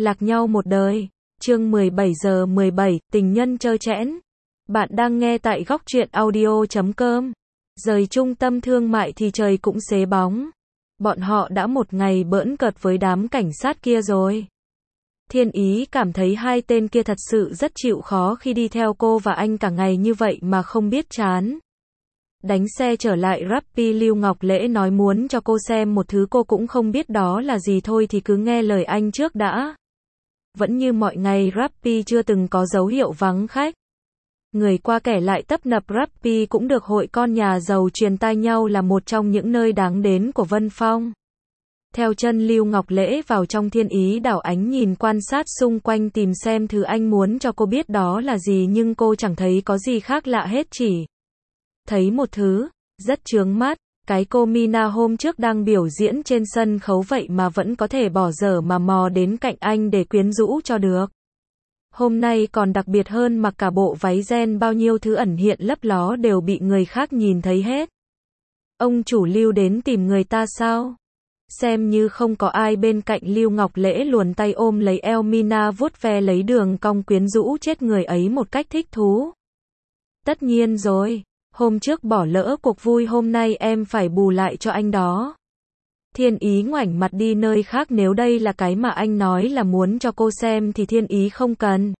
Lạc nhau một đời. Chương 17 giờ 17, tình nhân trơ trẽn. Bạn đang nghe tại góc truyện audio.com. Rời trung tâm thương mại thì trời cũng xế bóng. Bọn họ đã một ngày bỡn cợt với đám cảnh sát kia rồi. Thiên Ý cảm thấy hai tên kia thật sự rất chịu khó khi đi theo cô và anh cả ngày như vậy mà không biết chán. Đánh xe trở lại Rappi, Lưu Ngọc Lễ nói muốn cho cô xem một thứ cô cũng không biết đó là gì, thôi thì cứ nghe lời anh trước đã. Vẫn như mọi ngày, Rappi chưa từng có dấu hiệu vắng khách. Người qua kẻ lại tấp nập. Rappi cũng được hội con nhà giàu truyền tai nhau là một trong những nơi đáng đến của Vân Phong. Theo chân Lưu Ngọc Lễ vào trong, Thiên Ý đảo ánh nhìn quan sát xung quanh tìm xem thứ anh muốn cho cô biết đó là gì, nhưng cô chẳng thấy có gì khác lạ hết, chỉ thấy một thứ rất chướng mắt. Cái cô Mina hôm trước đang biểu diễn trên sân khấu vậy mà vẫn có thể bỏ dở mà mò đến cạnh anh để quyến rũ cho được. Hôm nay còn đặc biệt hơn, mặc cả bộ váy ren, bao nhiêu thứ ẩn hiện lấp ló đều bị người khác nhìn thấy hết. Ông chủ Lưu đến tìm người ta sao? Xem như không có ai bên cạnh, Lưu Ngọc Lễ luồn tay ôm lấy eo Mina, vuốt ve lấy đường cong quyến rũ chết người ấy một cách thích thú. Tất nhiên rồi. Hôm trước bỏ lỡ cuộc vui, hôm nay em phải bù lại cho anh đó. Thiên Ý ngoảnh mặt đi nơi khác, nếu đây là cái mà anh nói là muốn cho cô xem thì Thiên Ý không cần.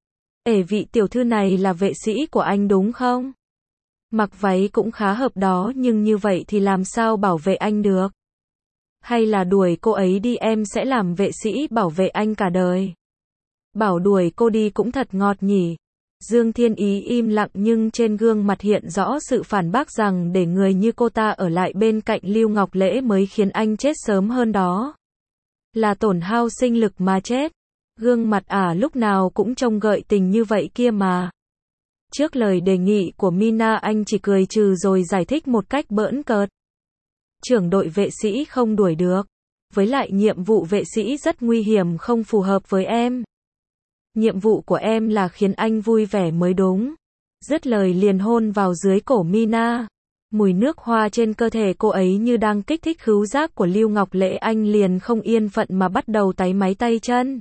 Vị tiểu thư này là vệ sĩ của anh đúng không? Mặc váy cũng khá hợp đó, nhưng như vậy thì làm sao bảo vệ anh được? Hay là đuổi cô ấy đi, em sẽ làm vệ sĩ bảo vệ anh cả đời. Bảo đuổi cô đi cũng thật ngọt nhỉ. Dương Thiên Ý im lặng, nhưng trên gương mặt hiện rõ sự phản bác rằng để người như cô ta ở lại bên cạnh Lưu Ngọc Lễ mới khiến anh chết sớm hơn đó. Là tổn hao sinh lực mà chết. Gương mặt lúc nào cũng trông gợi tình như vậy kia mà. Trước lời đề nghị của Mina, anh chỉ cười trừ rồi giải thích một cách bỡn cợt. Trưởng đội vệ sĩ không đuổi được. Với lại nhiệm vụ vệ sĩ rất nguy hiểm, không phù hợp với em. Nhiệm vụ của em là khiến anh vui vẻ mới đúng. Dứt lời liền hôn vào dưới cổ Mina. Mùi nước hoa trên cơ thể cô ấy như đang kích thích khứu giác của Lưu Ngọc Lễ, anh liền không yên phận mà bắt đầu táy máy tay chân.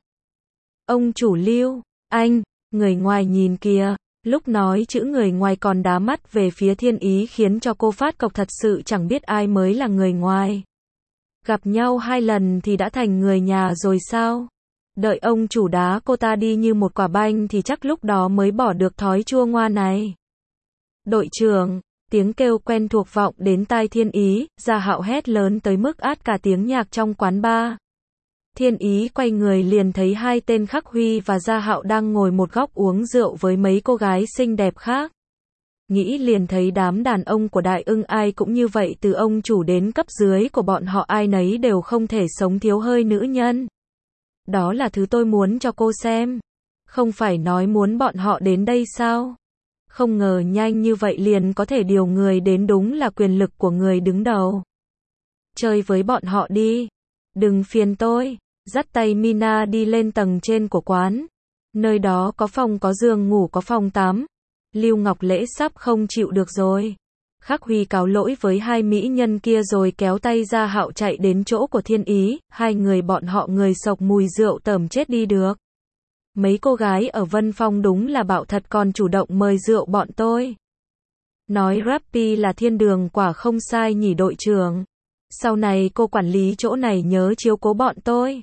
Ông chủ Lưu, anh, người ngoài nhìn kìa. Lúc nói chữ người ngoài còn đá mắt về phía Thiên Ý khiến cho cô phát cọc, thật sự chẳng biết ai mới là người ngoài. Gặp nhau 2 lần thì đã thành người nhà rồi sao? Đợi ông chủ đá cô ta đi như một quả banh thì chắc lúc đó mới bỏ được thói chua ngoa này. Đội trưởng, tiếng kêu quen thuộc vọng đến tai Thiên Ý, Gia Hạo hét lớn tới mức át cả tiếng nhạc trong quán bar. Thiên Ý quay người liền thấy hai tên Khắc Huy và Gia Hạo đang ngồi một góc uống rượu với mấy cô gái xinh đẹp khác. Nghĩ liền thấy đám đàn ông của Đại Ưng ai cũng như vậy, từ ông chủ đến cấp dưới của bọn họ ai nấy đều không thể sống thiếu hơi nữ nhân. Đó là thứ tôi muốn cho cô xem. Không phải nói muốn bọn họ đến đây sao? Không ngờ nhanh như vậy liền có thể điều người đến, đúng là quyền lực của người đứng đầu. Chơi với bọn họ đi. Đừng phiền tôi. Dắt tay Mina đi lên tầng trên của quán. Nơi đó có phòng có giường ngủ, có phòng tắm. Lưu Ngọc Lễ sắp không chịu được rồi. Khắc Huy cáo lỗi với hai mỹ nhân kia rồi kéo tay Gia Hạo chạy đến chỗ của Thiên Ý. Hai người bọn họ người sộc mùi rượu tởm chết đi được. Mấy cô gái ở Vân Phong đúng là bạo thật, còn chủ động mời rượu bọn tôi. Nói Rappi là thiên đường, quả không sai nhỉ đội trưởng. Sau này cô quản lý chỗ này nhớ chiếu cố bọn tôi.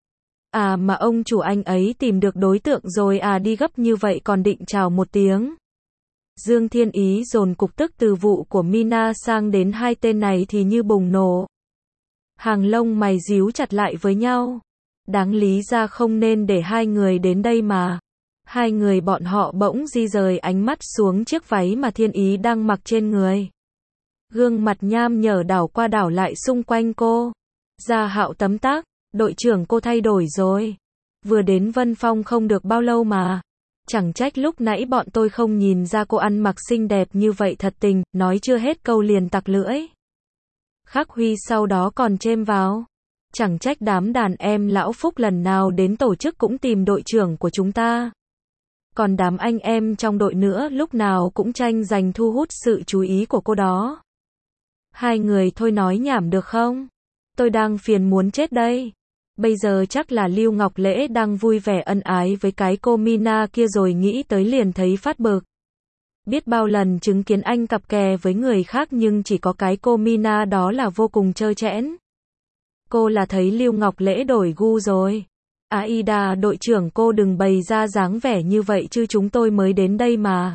Mà ông chủ anh ấy tìm được đối tượng rồi đi gấp như vậy còn định chào một tiếng. Dương Thiên Ý dồn cục tức từ vụ của Mina sang đến hai tên này thì như bùng nổ. Hàng lông mày díu chặt lại với nhau. Đáng lý ra không nên để hai người đến đây mà. Hai người bọn họ bỗng di rời ánh mắt xuống chiếc váy mà Thiên Ý đang mặc trên người. Gương mặt nham nhở đảo qua đảo lại xung quanh cô. Gia Hạo tấm tắc, đội trưởng cô thay đổi rồi. Vừa đến Vân Phong không được bao lâu mà. Chẳng trách lúc nãy bọn tôi không nhìn ra cô ăn mặc xinh đẹp như vậy thật tình, nói chưa hết câu liền tặc lưỡi. Khắc Huy sau đó còn chêm vào. Chẳng trách đám đàn em lão Phúc lần nào đến tổ chức cũng tìm đội trưởng của chúng ta. Còn đám anh em trong đội nữa lúc nào cũng tranh giành thu hút sự chú ý của cô đó. Hai người thôi nói nhảm được không? Tôi đang phiền muốn chết đây. Bây giờ chắc là Lưu Ngọc Lễ đang vui vẻ ân ái với cái cô Mina kia rồi, nghĩ tới liền thấy phát bực. Biết bao lần chứng kiến anh cặp kè với người khác nhưng chỉ có cái cô Mina đó là vô cùng trơ trẽn. Cô là thấy Lưu Ngọc Lễ đổi gu rồi. Aida đội trưởng, cô đừng bày ra dáng vẻ như vậy chứ chúng tôi mới đến đây mà.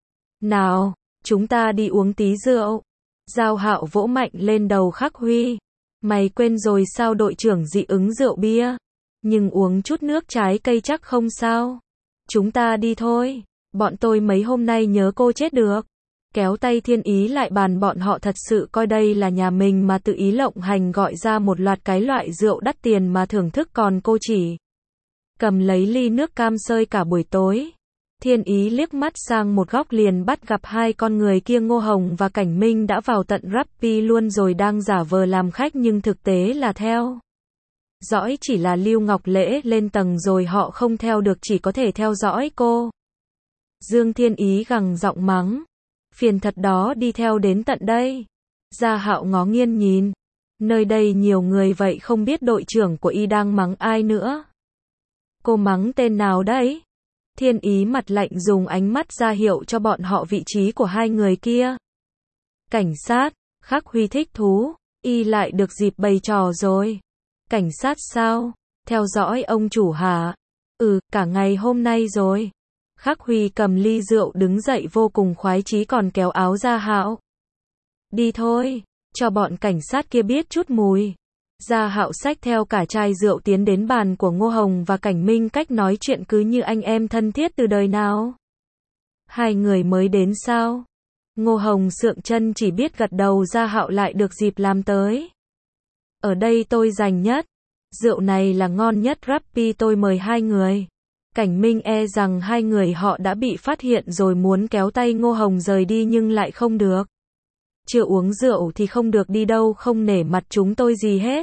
Nào, chúng ta đi uống tí rượu. Giao Hạo vỗ mạnh lên đầu Khắc Huy. Mày quên rồi sao đội trưởng dị ứng rượu bia? Nhưng uống chút nước trái cây chắc không sao. Chúng ta đi thôi. Bọn tôi mấy hôm nay nhớ cô chết được. Kéo tay Thiên Ý lại bàn, bọn họ thật sự coi đây là nhà mình mà tự ý lộng hành gọi ra một loạt cái loại rượu đắt tiền mà thưởng thức, còn cô chỉ cầm lấy ly nước cam sơi cả buổi tối. Thiên Ý liếc mắt sang một góc liền bắt gặp hai con người kia, Ngô Hồng và Cảnh Minh đã vào tận Rappi luôn rồi, đang giả vờ làm khách nhưng thực tế là theo dõi. Chỉ là Lưu Ngọc Lễ lên tầng rồi họ không theo được, chỉ có thể theo dõi cô. Dương Thiên Ý gằn giọng mắng. Phiền thật đó, đi theo đến tận đây. Gia Hạo ngó nghiêng nhìn. Nơi đây nhiều người vậy không biết đội trưởng của y đang mắng ai nữa. Cô mắng tên nào đấy? Thiên Ý mặt lạnh dùng ánh mắt ra hiệu cho bọn họ vị trí của hai người kia. Cảnh sát. Khắc Huy thích thú. Y lại được dịp bày trò rồi. Cảnh sát sao? Theo dõi ông chủ hả? Cả ngày hôm nay rồi. Khắc Huy cầm ly rượu đứng dậy vô cùng khoái chí, còn kéo áo Gia Hạo. Đi thôi, cho bọn cảnh sát kia biết chút mùi. Gia Hạo xách theo cả chai rượu tiến đến bàn của Ngô Hồng và Cảnh Minh, cách nói chuyện cứ như anh em thân thiết từ đời nào. Hai người mới đến sao? Ngô Hồng sượng chân chỉ biết gật đầu. Gia Hạo lại được dịp làm tới. Ở đây tôi dành nhất. Rượu này là ngon nhất Rappi, tôi mời hai người. Cảnh Minh e rằng hai người họ đã bị phát hiện rồi, muốn kéo tay Ngô Hồng rời đi nhưng lại không được. Chưa uống rượu thì không được đi đâu, không nể mặt chúng tôi gì hết.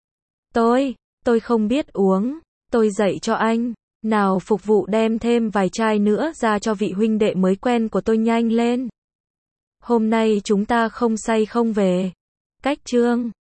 Tôi không biết uống, tôi dạy cho anh. Nào, phục vụ đem thêm vài chai nữa ra cho vị huynh đệ mới quen của tôi, nhanh lên. Hôm nay chúng ta không say không về. Cách chương